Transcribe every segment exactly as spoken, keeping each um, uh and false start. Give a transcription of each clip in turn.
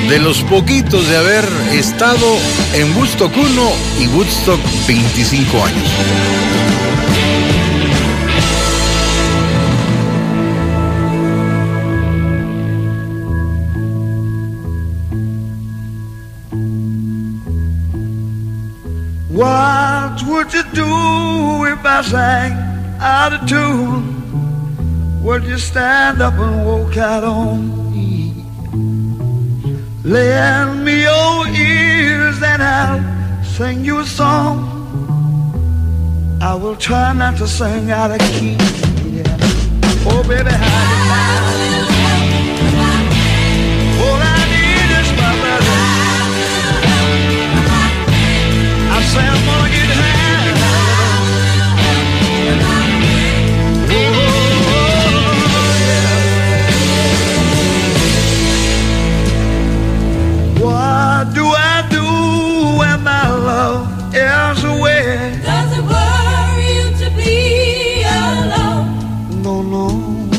de los poquitos de haber estado en Woodstock uno y Woodstock veinticinco años. What would you do if I sang out of tune? Would you stand up and walk out on me? Lend me your ears and I'll sing you a song. I will try not to sing out of key. Yeah. Oh, baby, how you like? All I need is my brother. I say I'm gonna get high. What do I do when my love is away? Does it worry you to be alone? No, no.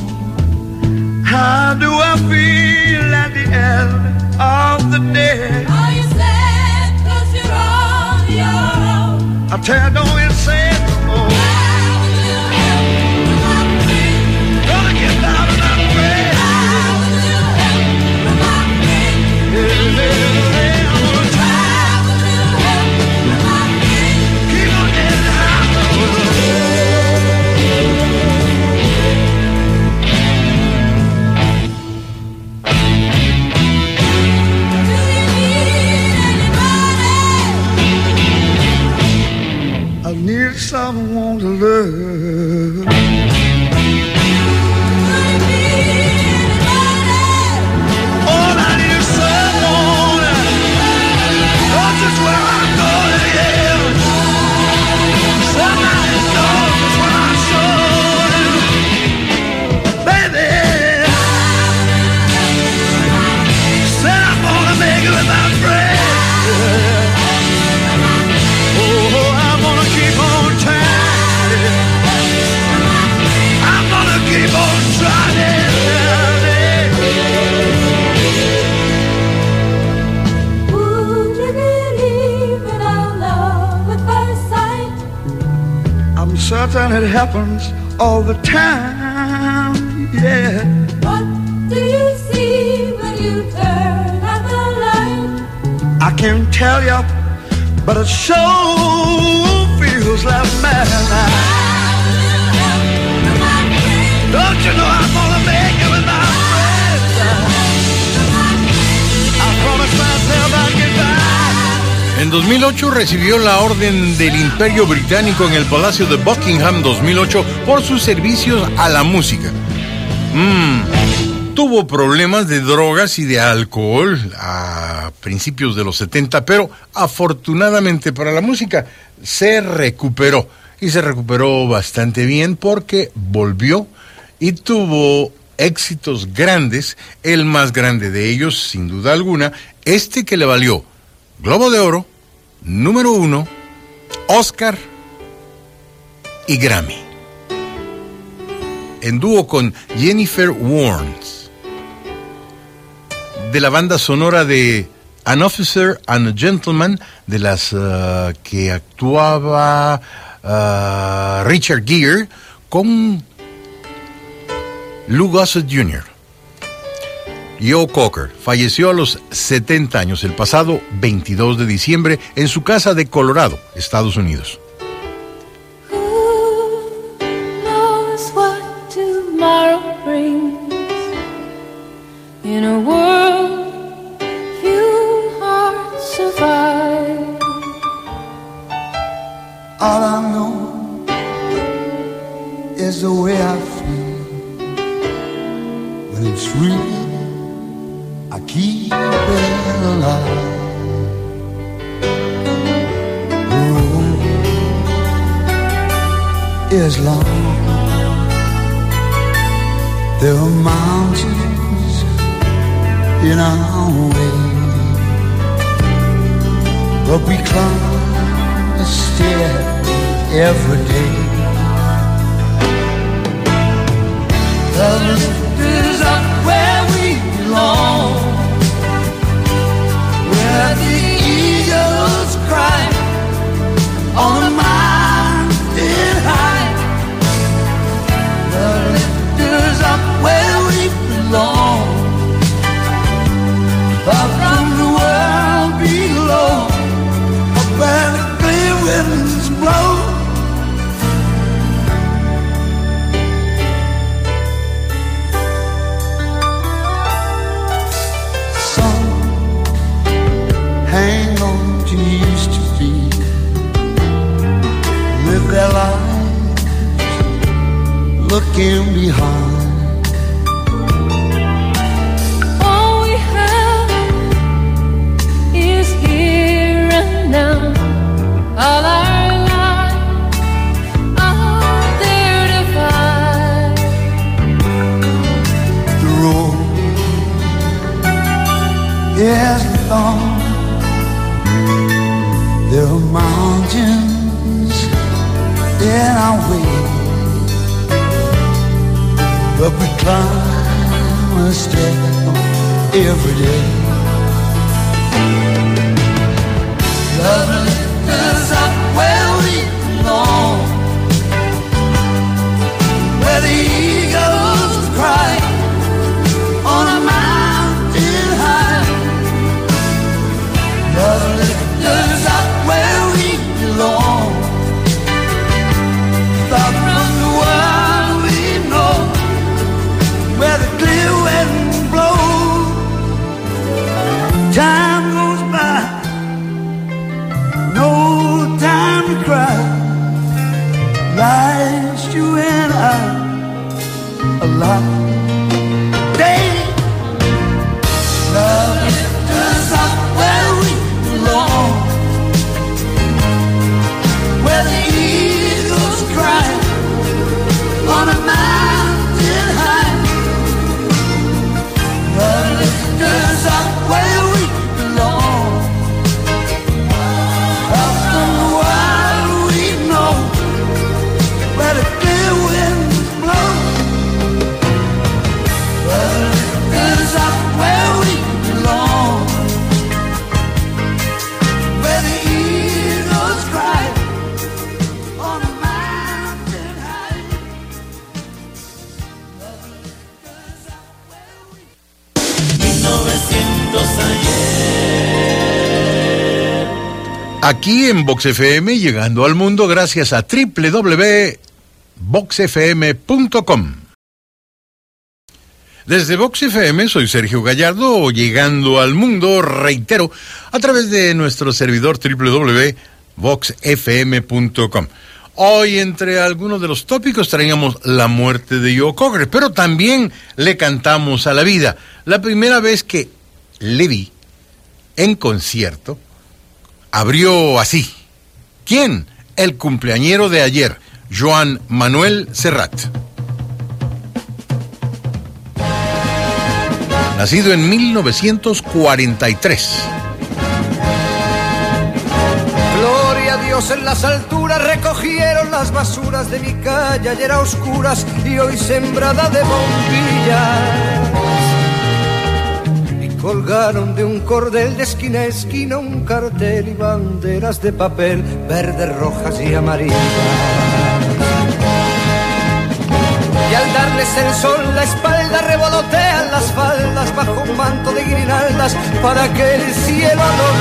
How do I feel at the end of the day? Are you sad 'cause you're on your own? I tell you, don't be sad no more. Gonna get out of my way. Yeah, yeah. Someone to love. All I need is someone. That's just where I'm going, yeah. Somebody knows what I'm showing. Baby, said I'm gonna make it with my friend. Oh, I'm gonna keep on trying. I'm gonna keep on trying. Would you believe in our love at first sight? I'm certain it happens all the time, yeah. What do you see when you turn out the light? I can't tell you, but it sure feels like madness. Don't you know I'm gonna make it with my friends? I promise myself I'll get back. En dos mil ocho recibió la Orden del Imperio Británico en el Palacio de Buckingham dos mil ocho por sus servicios a la música. Mm, tuvo problemas de drogas y de alcohol a principios de los setenta, pero afortunadamente para la música se recuperó. Y se recuperó bastante bien porque volvió y tuvo éxitos grandes. El más grande de ellos, sin duda alguna, este que le valió Globo de Oro, número uno, Oscar y Grammy. En dúo con Jennifer Warnes, de la banda sonora de An Officer and a Gentleman, de las uh, que actuaba uh, Richard Gere con Lou Gossett junior Joe Cocker falleció a los setenta años el pasado veintidós de diciembre en su casa de Colorado, Estados Unidos. Who knows what tomorrow brings in a world few hearts survive. All I know is the way I feel when it's real. I keep it alive. The road is long. There are mountains in our way, but we climb a stair every day. Love is up where we belong. where the eagles cry on a mountain high. The lifters up where we belong, far from the world below, up where the clear winds blow. Hang on to used to be, live their lives looking behind. All we have is here and now. All our lives are there to find. The road is long. There are mountains in our way, but we climb a step every day. Love lifts us up where we belong, where the eagles cry on a mountain high. Love lifts us up where we belong, far from the world we know, where the clear wind blows. Time goes by, no time to cry. Life's you and I alive. Day, love lifts us up where we belong, where the eagles cry on a mountain high. Love lifts us up where we belong, out from the wild we know, where the clear winds blow. Love lifts us up where we belong, where the eagles cry on a mountain high. Love lifts us up where we mil novecientos ayer. Aquí en Vox F M, llegando al mundo gracias a doble u doble u doble u punto vox f m punto com. Desde Vox F M soy Sergio Gallardo, llegando al mundo, reitero, a través de nuestro servidor doble u doble u doble u punto vox f m punto com. Hoy, entre algunos de los tópicos, traíamos la muerte de Joe Cocker, pero también le cantamos a la vida. La primera vez que le vi en concierto, abrió así. ¿Quién? El cumpleañero de ayer, Joan Manuel Serrat. Nacido en mil novecientos cuarenta y tres. Gloria a Dios en las alturas, recogieron las basuras de mi calle ayer a oscuras y hoy sembrada de bombillas. Y colgaron de un cordel de esquina a esquina un cartel y banderas de papel, verdes, rojas y amarillas. Y al darles el sol la espalda revolotean las faldas bajo un manto de guirnaldas para que el cielo lo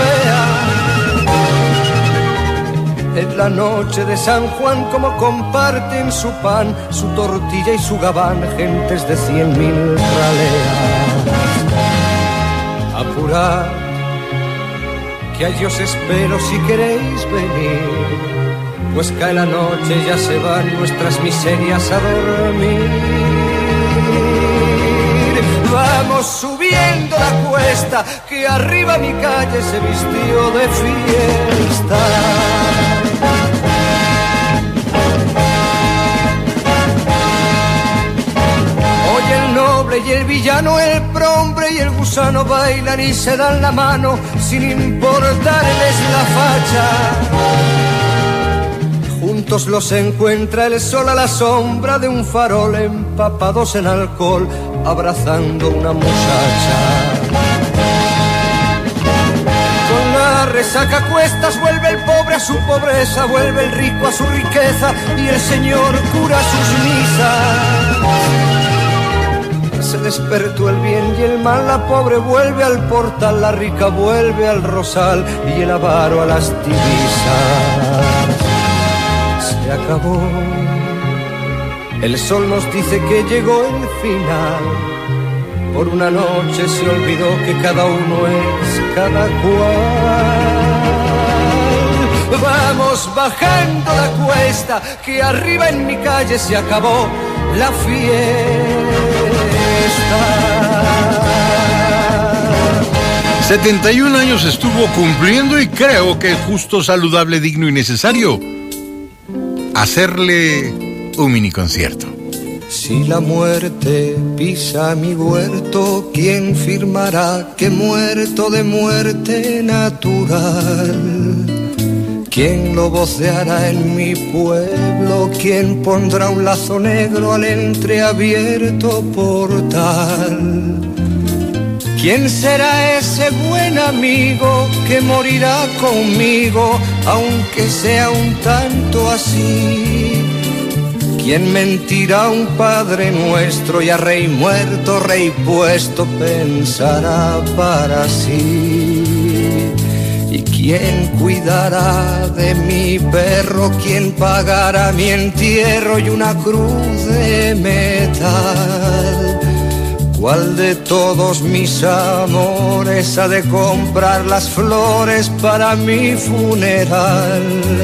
vea. En la noche de San Juan como comparten su pan, su tortilla y su gabán gentes de cien mil raleas. Apurad, que a Dios espero si queréis venir, pues cae la noche, ya se van nuestras miserias a dormir. Vamos subiendo la cuesta, que arriba mi calle se vistió de fiesta. Hoy el noble y el villano, el prohombre y el gusano bailan y se dan la mano sin importarles la facha. Juntos los encuentra el sol a la sombra de un farol, empapados en alcohol, abrazando una muchacha. pobre saca cuestas, vuelve el pobre a su pobreza, vuelve el rico a su riqueza y el Señor cura sus misas. Se despertó el bien y el mal, la pobre vuelve al portal, la rica vuelve al rosal y el avaro a las divisas. Se acabó. El sol nos dice que llegó el final. Por una noche se olvidó que cada uno es cada cual. Vamos bajando la cuesta, que arriba en mi calle se acabó la fiesta. setenta y un años estuvo cumpliendo y creo que es justo, saludable, digno y necesario hacerle un mini concierto. Si la muerte pisa mi huerto, ¿quién firmará que muerto de muerte natural? ¿Quién lo voceará en mi pueblo? ¿Quién pondrá un lazo negro al entreabierto portal? ¿Quién será ese buen amigo que morirá conmigo, aunque sea un tanto así? ¿Quién mentirá a un Padre Nuestro y a Rey muerto, Rey puesto pensará para sí? ¿Y quién cuidará de mi perro? ¿Quién pagará mi entierro y una cruz de metal? ¿Cuál de todos mis amores ha de comprar las flores para mi funeral?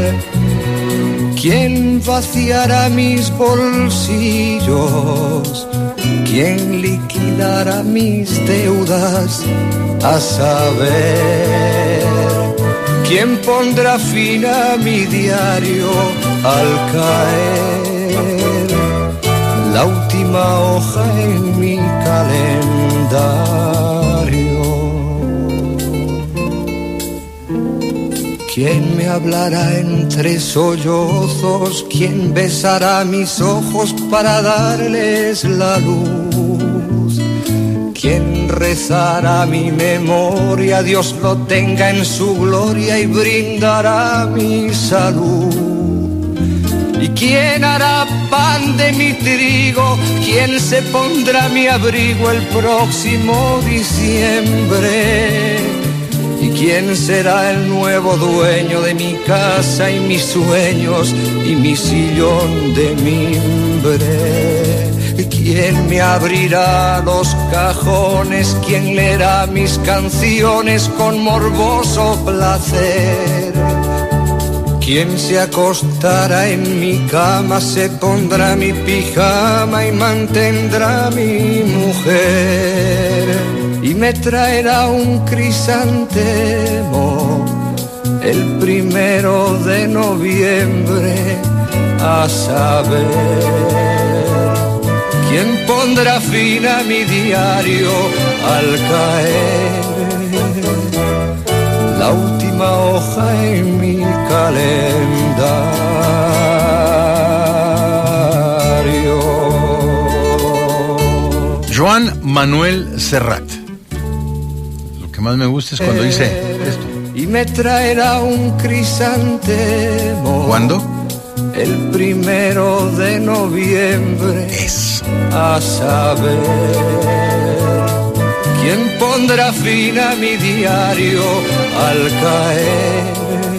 ¿Quién vaciará mis bolsillos? ¿Quién liquidará mis deudas? A saber, ¿quién pondrá fin a mi diario al caer la última hoja en mi calendario? ¿Quién me hablará entre sollozos? ¿Quién besará mis ojos para darles la luz? ¿Quién rezará mi memoria? Dios lo tenga en su gloria y brindará mi salud. ¿Y quién hará pan de mi trigo? ¿Quién se pondrá mi abrigo el próximo diciembre? ¿Y quién será el nuevo dueño de mi casa y mis sueños y mi sillón de mimbre? ¿Quién me abrirá los cajones? ¿Quién leerá mis canciones con morboso placer? ¿Quién se acostará en mi cama, se pondrá mi pijama y mantendrá mi mujer? Y me traerá un crisantemo el primero de noviembre, a saber quién pondrá fin a mi diario al caer la última hoja en mi calendario. Joan Manuel Serrat. Lo que más me gusta es cuando dice esto. Y me traerá un crisantemo. ¿Cuándo? El primero de noviembre. Es. A saber quién pondrá fin a mi diario al caer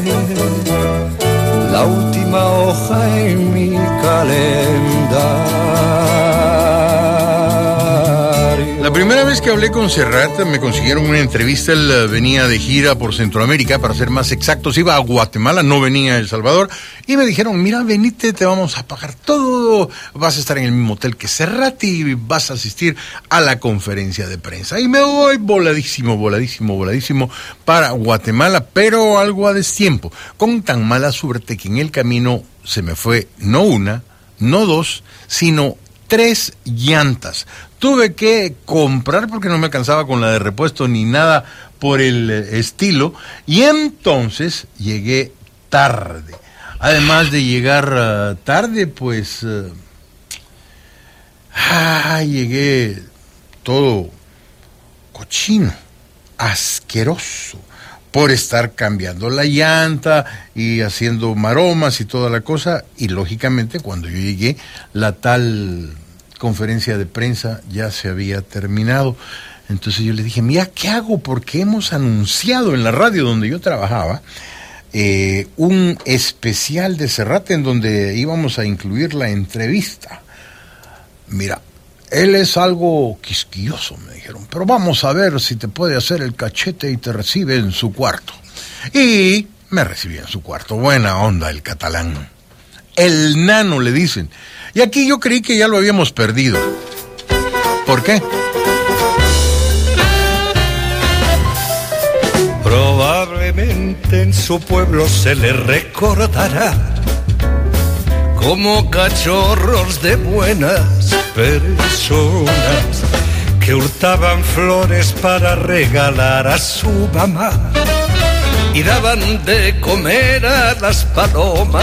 la última hoja en mi calendario. La primera vez que hablé con Serrat me consiguieron una entrevista. Él venía de gira por Centroamérica, para ser más exactos, iba a Guatemala, no venía a El Salvador, y me dijeron, mira, venite, te vamos a pagar todo, vas a estar en el mismo hotel que Serrat y vas a asistir a la conferencia de prensa. Y me voy voladísimo, voladísimo, voladísimo para Guatemala, pero algo a destiempo, con tan mala suerte que en el camino se me fue no una, no dos, sino tres llantas. Tuve que comprar porque no me alcanzaba con la de repuesto ni nada por el estilo, y entonces llegué tarde. Además de llegar uh, tarde, pues uh, ah, llegué todo cochino, asqueroso, por estar cambiando la llanta y haciendo maromas y toda la cosa. Y lógicamente cuando yo llegué, la tal conferencia de prensa ya se había terminado. Entonces yo le dije, mira, ¿qué hago? Porque hemos anunciado en la radio donde yo trabajaba eh, un especial de Serrat en donde íbamos a incluir la entrevista. Mira, él es algo quisquilloso, me dijeron, pero vamos a ver si te puede hacer el cachete y te recibe en su cuarto. Y me recibió en su cuarto. Buena onda el catalán. El nano, le dicen. Y aquí yo creí que ya lo habíamos perdido. ¿Por qué? Probablemente en su pueblo se le recordará como cachorros de buenas personas que hurtaban flores para regalar a su mamá y daban de comer a las palomas.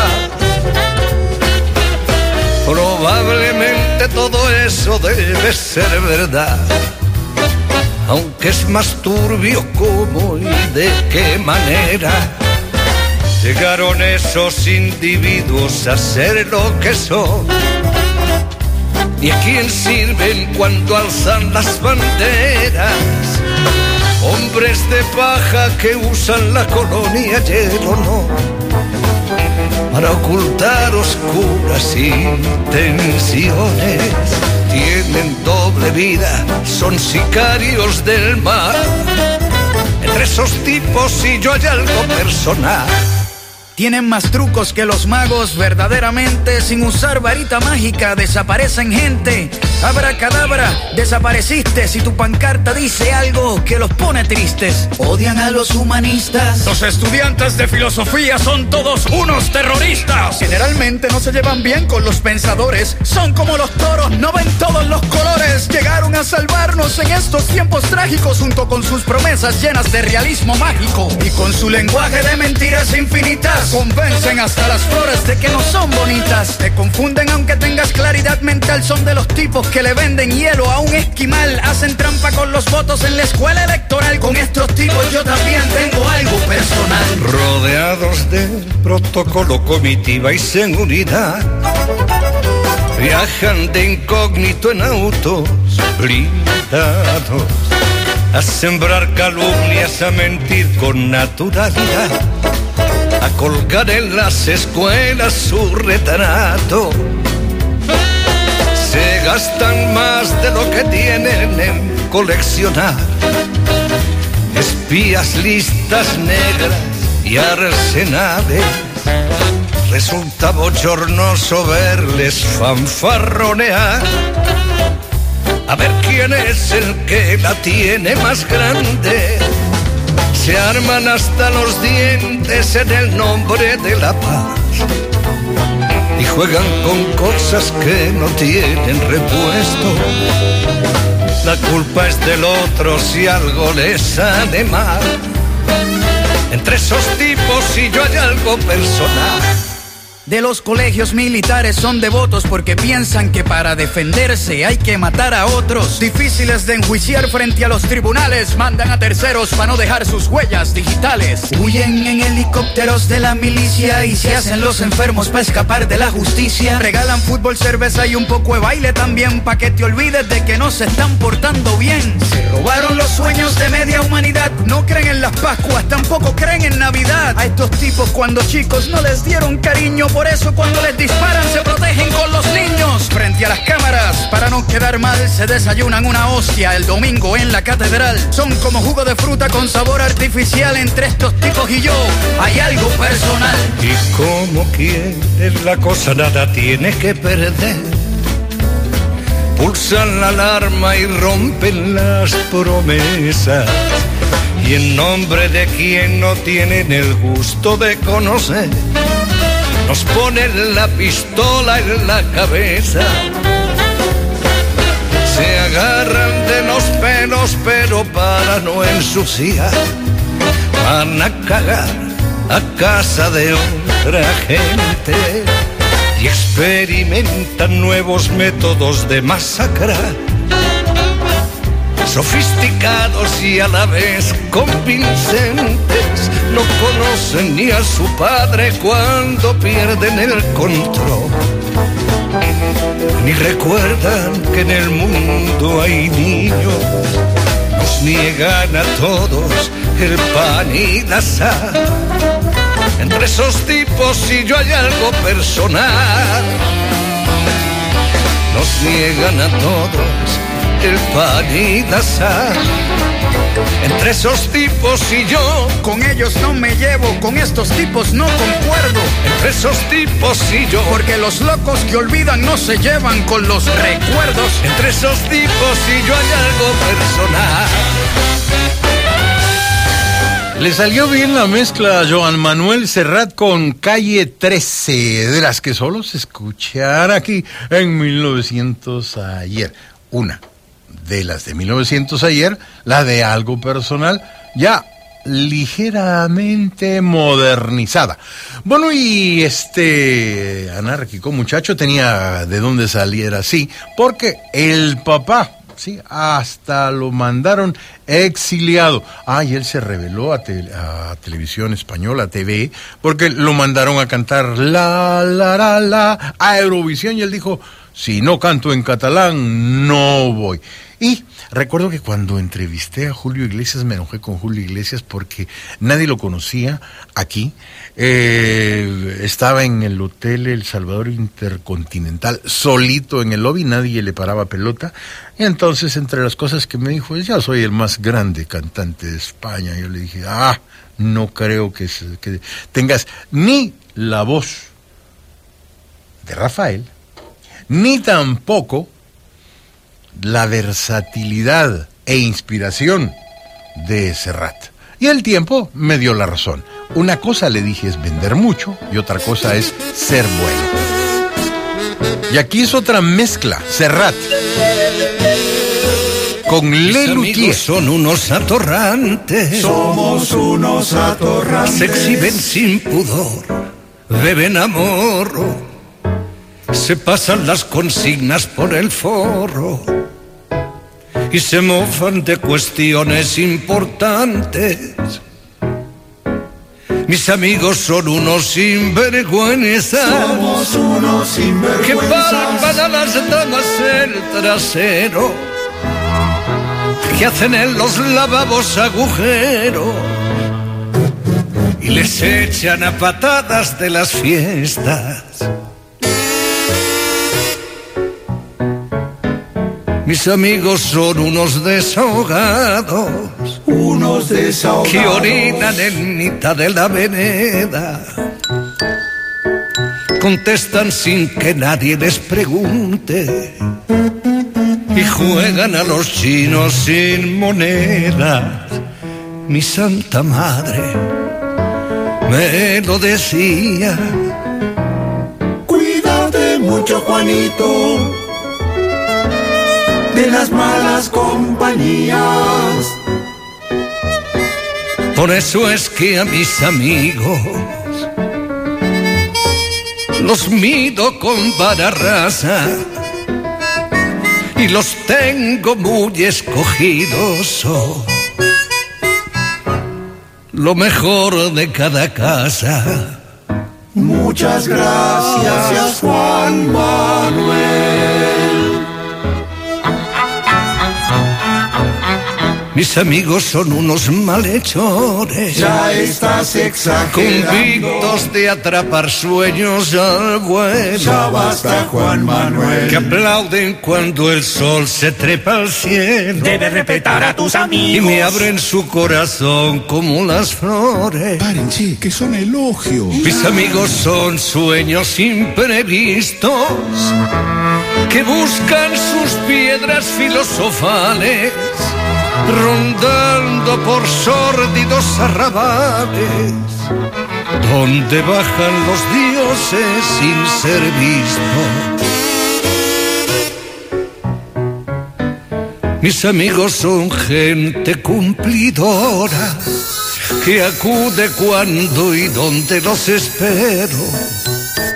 Probablemente todo eso debe ser verdad, aunque es más turbio cómo y de qué manera llegaron esos individuos a ser lo que son. ¿Y a quién sirven cuando alzan las banderas? Hombres de paja que usan la colonia y el honor para ocultar oscuras intenciones. Tienen doble vida, son sicarios del mal. Entre esos tipos y yo hay algo personal. Tienen más trucos que los magos, verdaderamente. Sin usar varita mágica desaparecen gente. Abracadabra, desapareciste si tu pancarta dice algo que los pone tristes. Odian a los humanistas. Los estudiantes de filosofía son todos unos terroristas. Generalmente no se llevan bien con los pensadores. Son como los toros, no ven todos los colores. Llegaron a salvarnos en estos tiempos trágicos junto con sus promesas llenas de realismo mágico. Y con su lenguaje de mentiras infinitas convencen hasta las flores de que no son bonitas. Te confunden aunque tengas claridad mental. Son de los tipos que le venden hielo a un esquimal. Hacen trampa con los votos en la escuela electoral. Con estos tipos yo también tengo algo personal. Rodeados de protocolo, comitiva y seguridad, viajan de incógnito en autos blindados, a sembrar calumnias, a mentir con naturalidad, a colgar en las escuelas su retrato. Se gastan más de lo que tienen en coleccionar espías, listas negras y arsenales. Resulta bochornoso verles fanfarronear, a ver quién es el que la tiene más grande. Se arman hasta los dientes en el nombre de la paz y juegan con cosas que no tienen repuesto. La culpa es del otro si algo les sale mal. Entre esos tipos y yo hay algo personal. De los colegios militares son devotos porque piensan que para defenderse hay que matar a otros. Difíciles de enjuiciar frente a los tribunales, mandan a terceros para no dejar sus huellas digitales. Huyen en helicópteros de la milicia y se hacen los enfermos para escapar de la justicia. Regalan fútbol, cerveza y un poco de baile también, pa' que te olvides de que no se están portando bien. Se robaron los sueños de media humanidad, no creen en las Pascuas, tampoco creen en Navidad. A estos tipos cuando chicos no les dieron cariño, por eso cuando les disparan se protegen con los niños. Frente a las cámaras, para no quedar mal, se desayunan una hostia el domingo en la catedral. Son como jugo de fruta con sabor artificial. Entre estos tipos y yo hay algo personal. Y como quieres la cosa, nada tiene que perder. Pulsan la alarma y rompen las promesas. Y en nombre de quien no tienen el gusto de conocer, nos ponen la pistola en la cabeza. Se agarran de los pelos, pero para no ensuciar, van a cagar a casa de otra gente y experimentan nuevos métodos de masacrar. sofisticados y a la vez convincentes, no conocen ni a su padre cuando pierden el control, ni recuerdan que en el mundo hay niños. Nos niegan a todos el pan y la sal. Entre esos tipos y yo hay algo personal. Nos niegan a todos el pan y la sal. Entre esos tipos y yo, con ellos no me llevo, con estos tipos no concuerdo. Entre esos tipos y yo, porque los locos que olvidan no se llevan con los recuerdos. Entre esos tipos y yo hay algo personal. Le salió bien la mezcla a Joan Manuel Serrat con Calle trece, de las que solo se escuchan aquí en mil novecientos ayer. Una de las de mil novecientos ayer, la de Algo Personal, ya ligeramente modernizada. Bueno, y este anárquico muchacho tenía de dónde salir así, porque el papá, sí, hasta lo mandaron exiliado. Ah, y él se rebeló a, te, a Televisión Española, T V, porque lo mandaron a cantar la, la, la, la, a Eurovisión, y él dijo, si no canto en catalán, no voy. Y recuerdo que cuando entrevisté a Julio Iglesias, me enojé con Julio Iglesias porque nadie lo conocía aquí. Eh, estaba en el Hotel El Salvador Intercontinental, solito en el lobby, nadie le paraba pelota. Y entonces, entre las cosas que me dijo, es, ya soy el más grande cantante de España. Yo le dije, ah, no creo que, que tengas ni la voz de Rafael, ni tampoco la versatilidad e inspiración de Serrat. Y el tiempo me dio la razón. Una cosa, le dije, es vender mucho, y otra cosa es ser bueno. Y aquí es otra mezcla, Serrat con Le Luthier. Son unos atorrantes. Somos unos atorrantes. Se exhiben sin pudor, beben a morro, se pasan las consignas por el forro y se mofan de cuestiones importantes. Mis amigos son unos sinvergüenzas. Somos unos sinvergüenzas. Que palpan a las damas el trasero, que hacen en los lavabos agujeros y les echan a patadas de las fiestas. Mis amigos son unos desahogados, unos desahogados que orinan en mitad de la vereda, contestan sin que nadie les pregunte y juegan a los chinos sin monedas. Mi santa madre me lo decía. Cuídate mucho, Juanito, de las malas compañías. Por eso es que a mis amigos los mido con vara rasa y los tengo muy escogidos. Oh, lo mejor de cada casa. Muchas gracias, Juan Manuel. Mis amigos son unos malhechores. Ya estás exagerando. Convictos de atrapar sueños al vuelo. Ya basta, Juan Manuel. Que aplauden cuando el sol se trepa al cielo. Debes respetar a tus amigos. Y me abren su corazón como las flores. Párense, que son elogios. Mis amigos son sueños imprevistos que buscan sus piedras filosofales, rondando por sórdidos arrabales, donde bajan los dioses sin ser vistos. Mis amigos son gente cumplidora que acude cuando y donde los espero.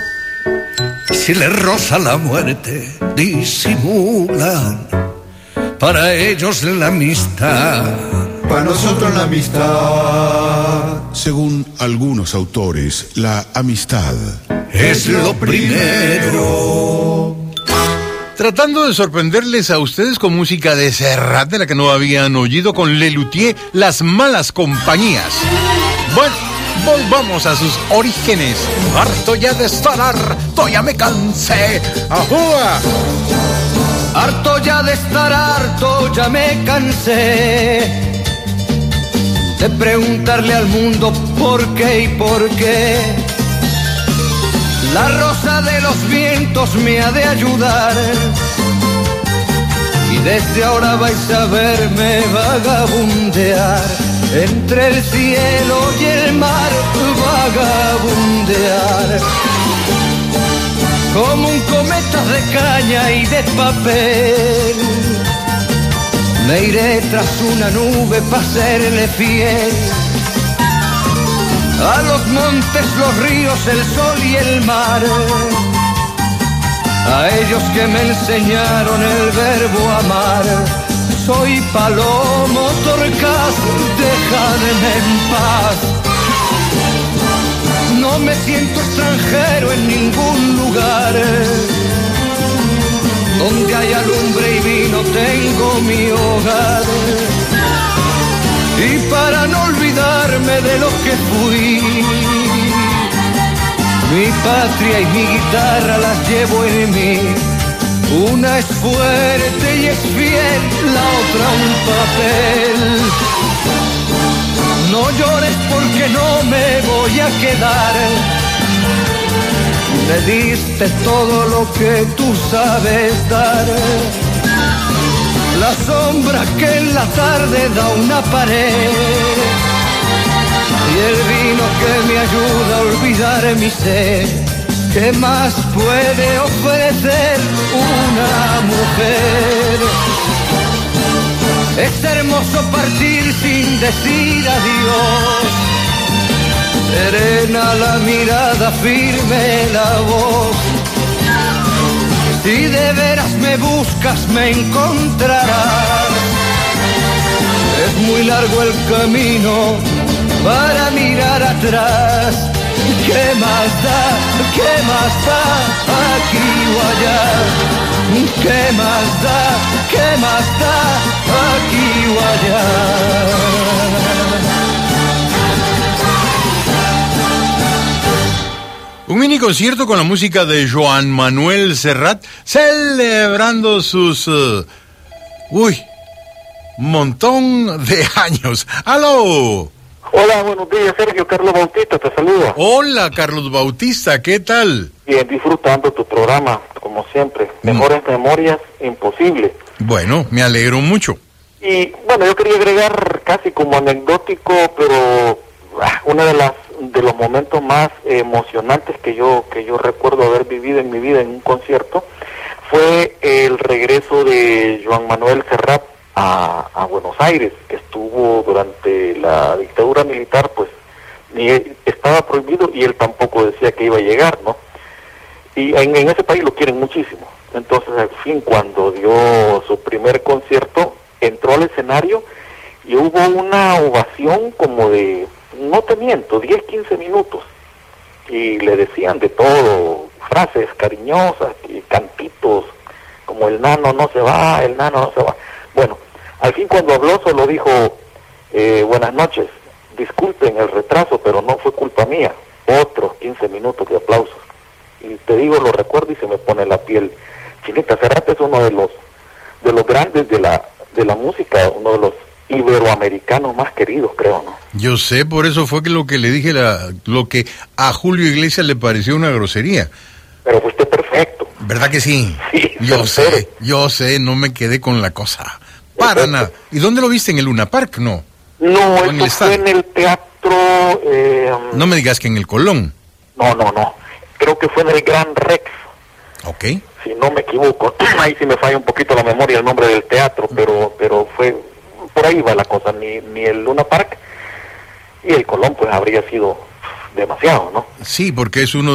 Si les roza la muerte, disimulan, para ellos la amistad. Para nosotros la amistad. Según algunos autores, la amistad es lo primero. Tratando de sorprenderles a ustedes con música de Serrat, de la que no habían oído, con Lelutier, Las Malas Compañías. Bueno, volvamos a sus orígenes. Harto ya de estar harto, ya me cansé. ¡Ajúa! Harto ya de estar harto, ya me cansé de preguntarle al mundo por qué y por qué. La rosa de los vientos me ha de ayudar y desde ahora vais a verme vagabundear entre el cielo y el mar, vagabundear como un cometa de caña y de papel. Me iré tras una nube para serle fiel a los montes, los ríos, el sol y el mar, a ellos que me enseñaron el verbo amar. Soy palomo torcaz, dejadme en paz. No me siento extranjero en ningún lugar. Donde haya lumbre y vino tengo mi hogar. Y para no olvidarme de lo que fui, mi patria y mi guitarra las llevo en mí. Una es fuerte y es fiel, la otra un papel. No llores porque no me voy a quedar. Me diste todo lo que tú sabes dar. La sombra que en la tarde da una pared y el vino que me ayuda a olvidar mi sed. ¿Qué más puede ofrecer una mujer? Es hermoso partir sin decir adiós. Serena la mirada, firme la voz. Si de veras me buscas me encontrarás. Es muy largo el camino para mirar atrás. ¿Qué más da? ¿Qué más da? Aquí o allá. ¿Qué más da? ¿Qué más da? Aquí o allá. Un mini concierto con la música de Joan Manuel Serrat, celebrando sus... Uh, uy, montón de años. ¡Aló! Hola, buenos días, Sergio. Carlos Bautista te saluda. Hola, Carlos Bautista, ¿qué tal? Bien, disfrutando tu programa, como siempre. Mejores mm. memorias imposible. Bueno, me alegro mucho. Y, bueno, yo quería agregar casi como anecdótico, pero ah, una de las de los momentos más emocionantes que yo que yo recuerdo haber vivido en mi vida en un concierto fue el regreso de Joan Manuel Serrat a, a Buenos Aires, que estuvo durante la dictadura militar, pues ni él, estaba prohibido y él tampoco decía que iba a llegar, ¿no? Y en, en ese país lo quieren muchísimo. Entonces, al fin, cuando dio su primer concierto, entró al escenario y hubo una ovación como de, no te miento, diez, quince minutos, y le decían de todo, frases cariñosas y cantitos, como el nano no se va, el nano no se va. Bueno, al fin cuando habló solo dijo, eh, buenas noches, disculpen el retraso, pero no fue culpa mía. Otros quince minutos de aplausos. Y te digo, lo recuerdo y se me pone la piel chinita. Serrat es uno de los de los grandes de la de la música, uno de los iberoamericanos más queridos, creo, ¿no? Yo sé, por eso fue que lo que le dije, la, lo que a Julio Iglesias le pareció una grosería. Pero fuiste perfecto. ¿Verdad que sí? Sí. Yo sé, yo sé, no me quedé con la cosa. Para nada. ¿Y dónde lo viste? ¿En el Luna Park? No. No, eso fue en el teatro... Eh, no me digas que en el Colón. No, no, no. Creo que fue en el Gran Rex. Ok. Si no me equivoco. Ahí sí me falla un poquito la memoria el nombre del teatro, pero pero fue... Por ahí va la cosa. Ni, ni el Luna Park y el Colón, pues habría sido demasiado, ¿no? Sí, porque es uno